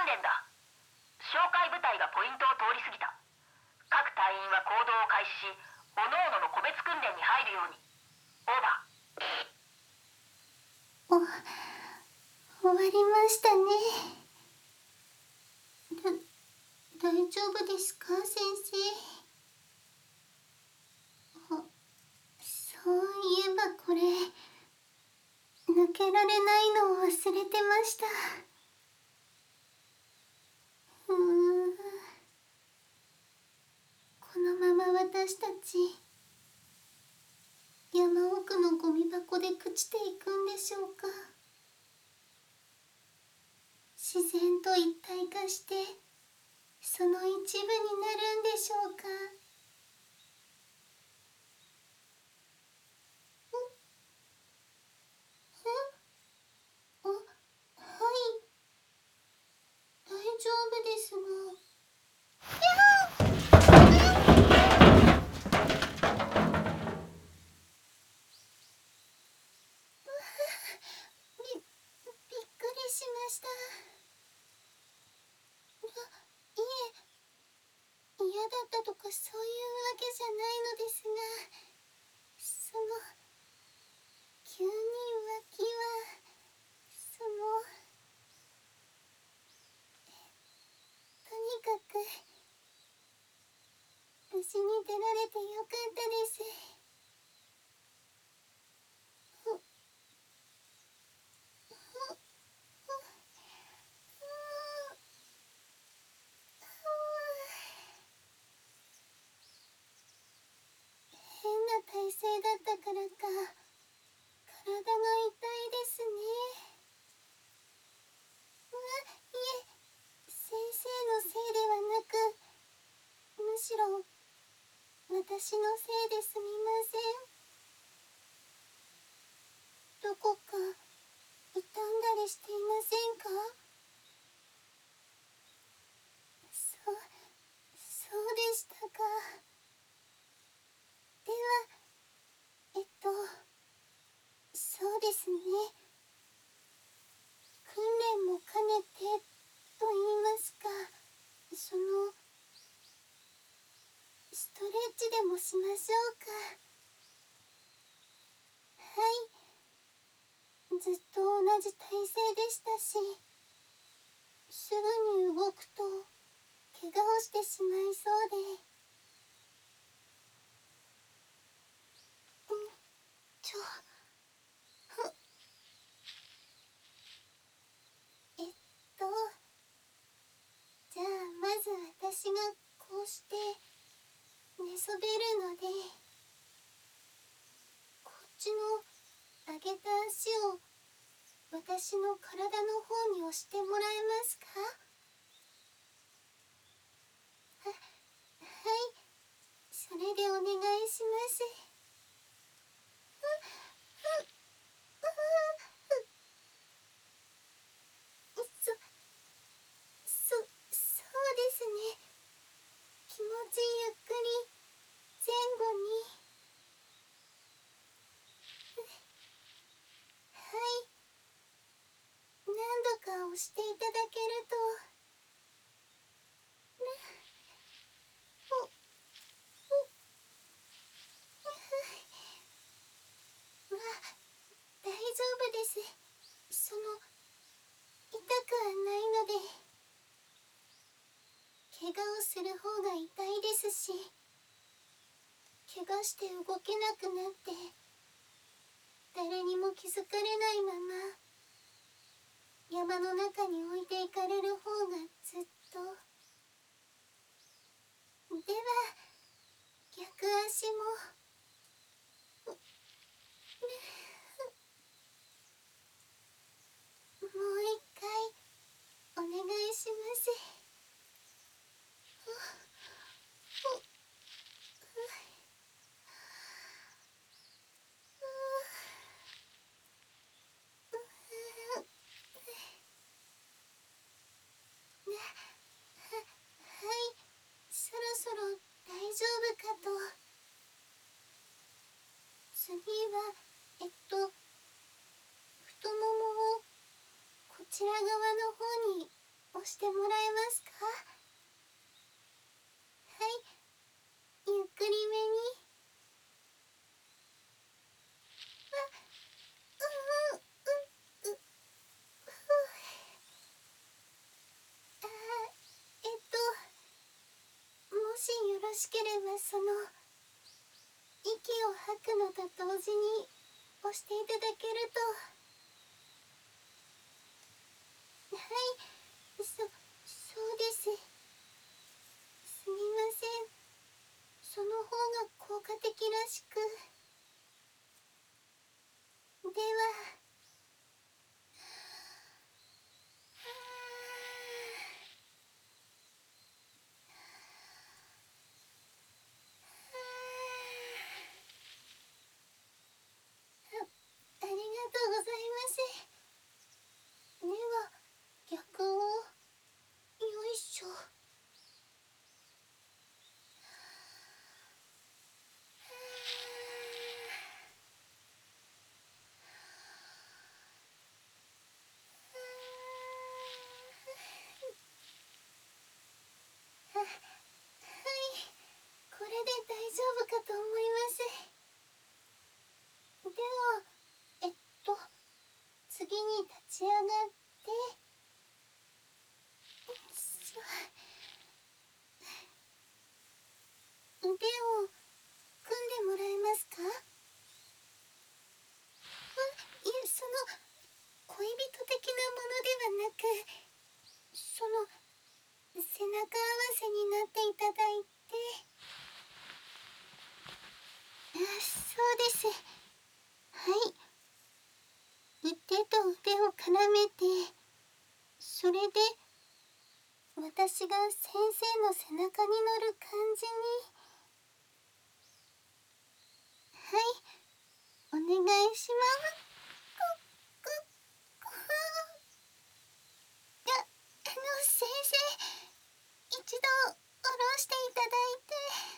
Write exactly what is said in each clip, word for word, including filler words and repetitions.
練だ。哨戒部隊がポイントを通り過ぎた。各隊員は行動を開始し、各々の個別訓練に入るように。オーバー。お、終わりましたね。だ、大丈夫ですか、先生。あ、そういえばこれ、抜けられないのを忘れてました。ふう。このまま私たち、山奥のゴミ箱で朽ちていくんでしょうか。自然と一体化して、その一部になるんでしょうか。あ、はい。大丈夫ですが。び、びっくりしました。いえ、嫌だったとかそういうわけじゃないのですが、その、急に浮気は、その、とにかく、無事に出られてよかったです。ふ、ふ、ふ、ふ、変な体勢だったからか、体が痛いですね。あ、いえ、先生のせいではなく、むしろ、私のせいですみません。どこか、痛んだりしていませんか？そ、そうでしたか。では、えっと、そうですね。訓練も兼ねて、と言いますか、その、ストレッチでもしましょうか。はい。ずっと同じ体勢でしたし、すぐに動くと、怪我をしてしまいそうで。んちょ、ふ、えっと、じゃあまず私がこうして寝そべるので、こっちの上げた足を私の体の方に押してもらえますか？は、はい。それでお願いします。ふ、ふ、ふ、そ、そ、そうですね。気持ちゆっくり前後に。はい。何度か押していただけると。お、お、わ、大丈夫です。その、痛くはないので。怪我をする方が痛いですし、怪我して動けなくなって、誰にも気づかれないまま、山の中に置いていかれる方がずっと。では、逆足も。もう一回、お願いします。な、は、はい、そろそろ大丈夫かと。次は、えっと、太ももをこちら側の方に押してもらえますか？はい、ゆっくりめに。あ、うん、うん、う、う、ふう。あー、えっと、もしよろしければその、息を吐くのと同時に押していただけると。はい、そ、そうです。すみません。その方が効果的らしく。では。あ、ありがとうございます。では、逆を。よいしょ。あ、はい。これで大丈夫かと思います。では、えっと、次に立ち上がって、しょ腕を組んでもらえますか？あ、いえ、その、恋人的なものではなく、その、背中合わせになっていただいて。あ、そうです。はい。腕と腕を絡めて、それで、私が先生の背中に乗る感じに。はい、お願いします。こ、こ、こ、あ、あの、先生、一度、下ろしていただいて。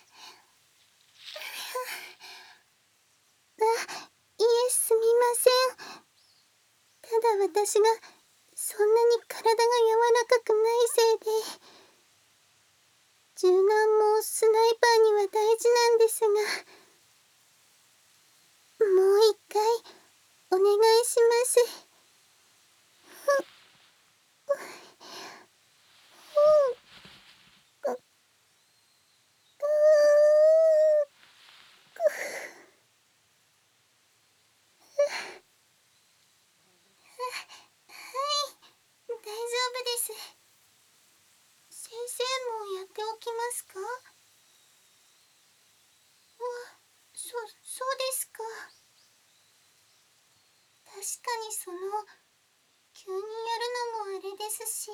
あ、いえ、すみません。ただ私が、そんなに体が柔らかくないせいで、柔軟もスナイパーには大事なんですが、もう一回、お願いします。ふっ、ふっ、ふっ、く、くー、く、はい、大丈夫です。先生もやっておきますか？わ、そ、そうですか。確かにその、急にやるのもあれですし。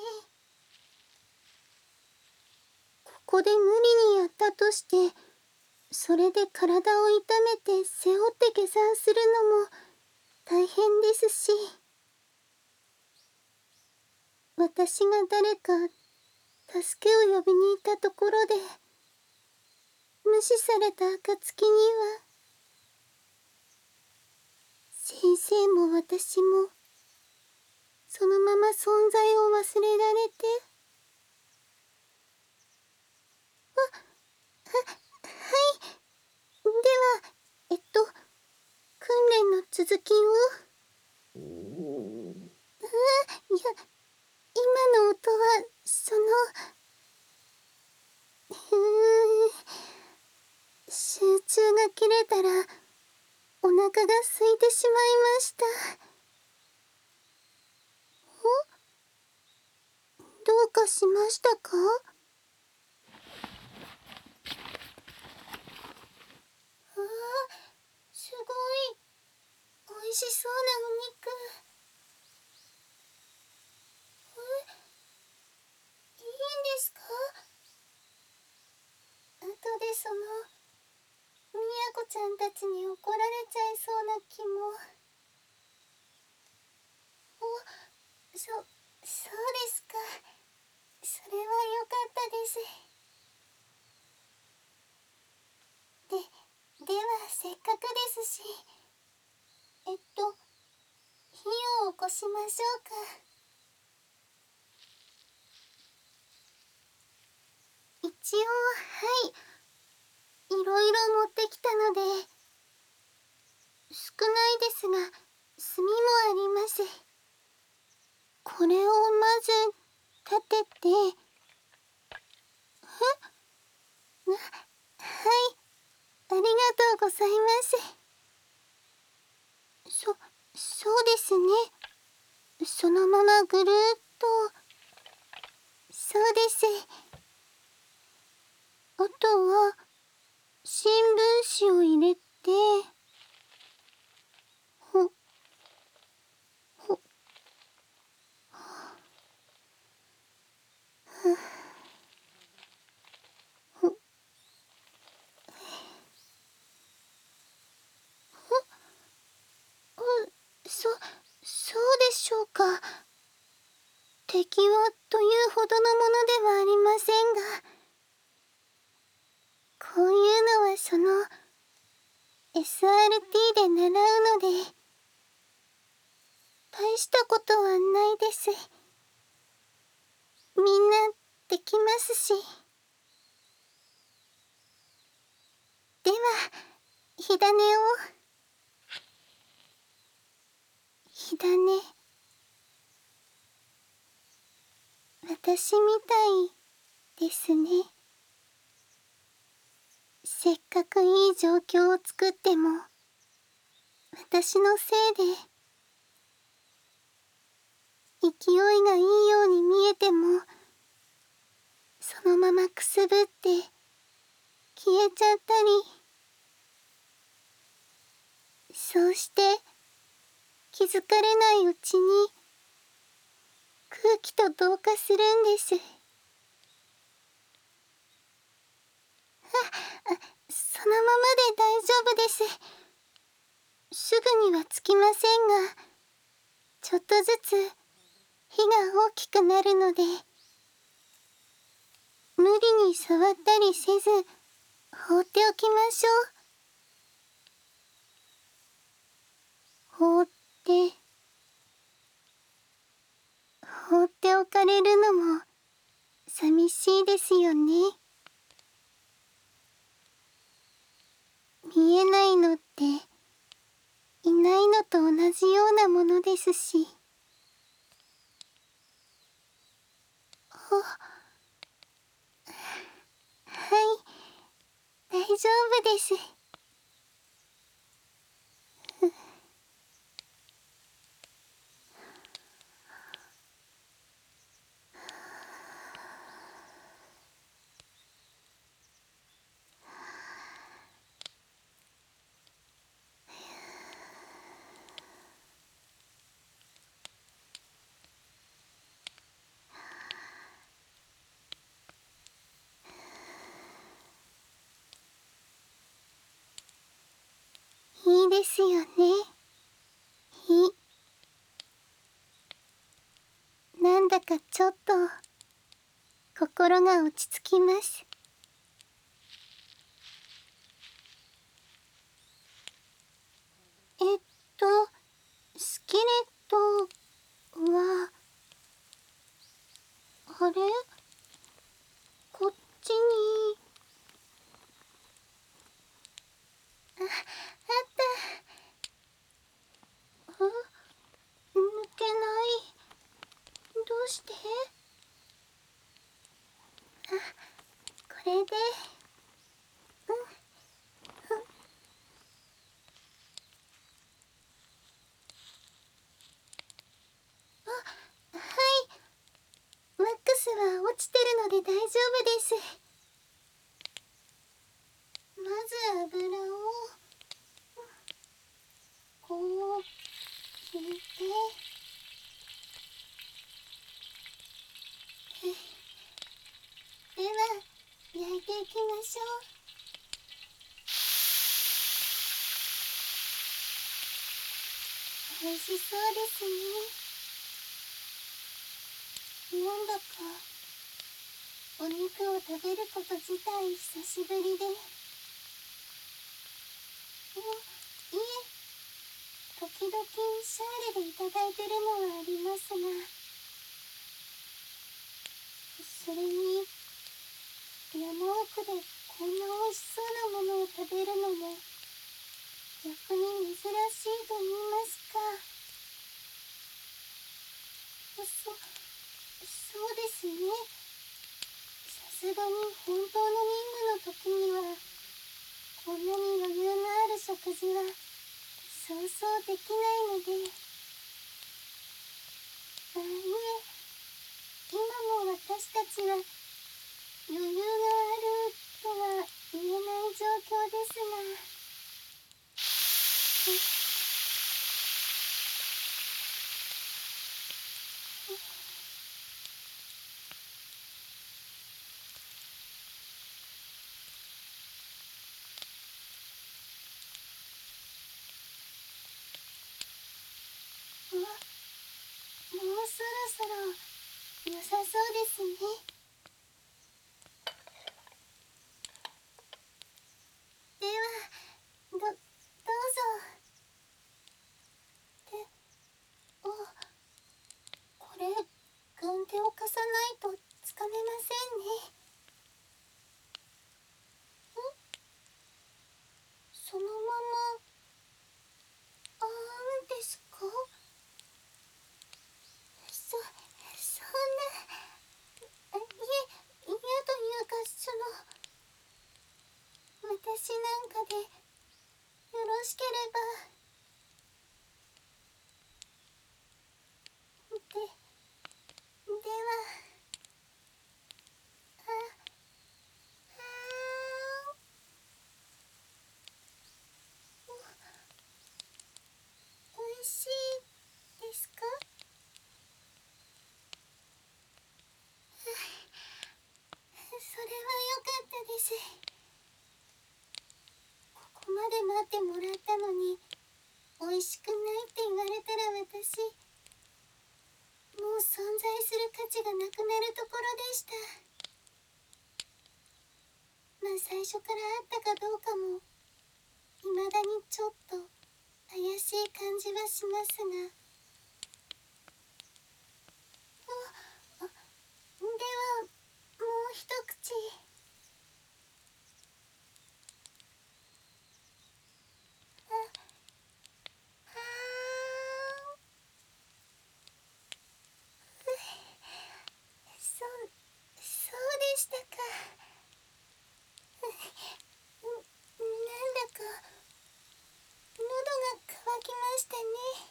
ここで無理にやったとして、それで体を痛めて背負って下山するのも大変ですし。私が誰か助けを呼びに行ったところで無視された暁には、先生も私もそのまま存在を忘れられて。あ、は、はい。では、えっと、訓練の続きを。うー、いや、今の音は、その、ふー、集中が切れたら、お腹が空いてしまいました。お？どうかしましたか？ああ、すごい、美味しそうなお肉。え、いいんですか？後でその、みやこちゃんたちに怒られちゃいそうな気も。お、そ、そうですか。それはよかったです。で、ではせっかくですし、えっと、火を起こしましょうか。 一応、はい、いろいろ持ってきたので、少ないですが炭もあります。これをまず立てて、え、はい、ありがとうございます。そ、そうですね。そのままぐるーっと。そうです。あとは新聞紙を入れて、ほ、ほ、ふ、ほ、ほ、そ、そうでしょうか。敵はというほどのものではありませんが、こういうのはその エスアールティー で習うので、大したことはないです。みんなできますし。では、火種を。火種。私みたいですね。せっかくいい状況を作っても、私のせいで、勢いがいいように見えても、そのままくすぶって消えちゃったり、そうして気づかれないうちに空気と同化するんです。あ、あ、そのままで大丈夫です。すぐにはつきませんが、ちょっとずつ火が大きくなるので、無理に触ったりせず放っておきましょう。放って放っておかれるのも寂しいですよね。見えないのっていないのと同じようなものですし。は、はい、大丈夫です。いいですよね。いなんだかちょっと心が落ち着きます。えっとスケレットはあれ、こっちに。あ、あった。あ、抜けない。どうして？あ、これで。うん、うん。あ、はい。ワックスは落ちてるので大丈夫です。まず油をこう引いて、では焼いていきましょう。美味しそうですね。なんだかお肉を食べること自体久しぶりで。お、いえ、時々シャーレでいただいてるのはありますが、それに料山奥でこんな美味しそうなものを食べるのも逆に珍しいと言いますか。そ、そうですね。さすがに本当の任務の時にはこんなに余裕のある食事はそうそうできないので。あ、いえ、今も私たちは余裕があるとは言えない状況ですが。あ、もうそろそろ良さそうですね。では、ど、どうぞ。で、あ、これ、軍手を貸さないとつかめませんね。ん？そのまま、あーんですか？そ、そんな、いえ、嫌というか、その、私なんかで、よろしければ。で、では、あ、あーん、お、おいしいですか？それは良かったです。ここまで待ってもらったのに、美味しくないって言われたら私、もう存在する価値がなくなるところでした。まあ最初からあったかどうかも、未だにちょっと怪しい感じはしますが。あ、あ、では、もう一口。あ、はーん。そ、そうでしたか。ん、なんだか、喉が渇きましたね。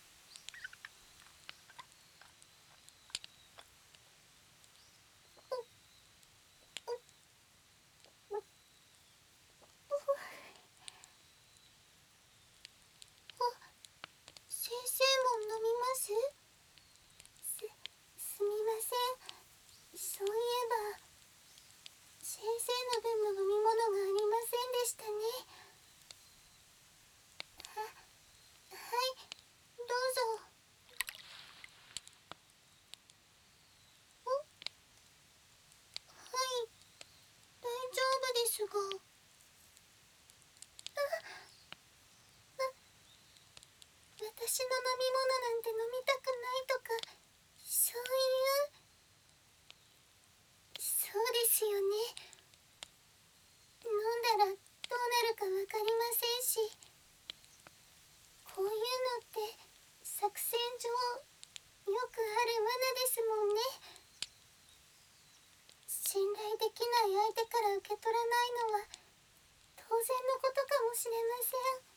先生も飲みます？す、すみません。そういえば、先生の分の飲み物がありませんでしたね。は、はい、どうぞ。ん？はい、大丈夫ですが。私の飲み物なんて飲みたくないとか、そういう。そうですよね。飲んだらどうなるかわかりませんし、こういうのって作戦上よくある罠ですもんね。信頼できない相手から受け取らないのは当然のことかもしれません。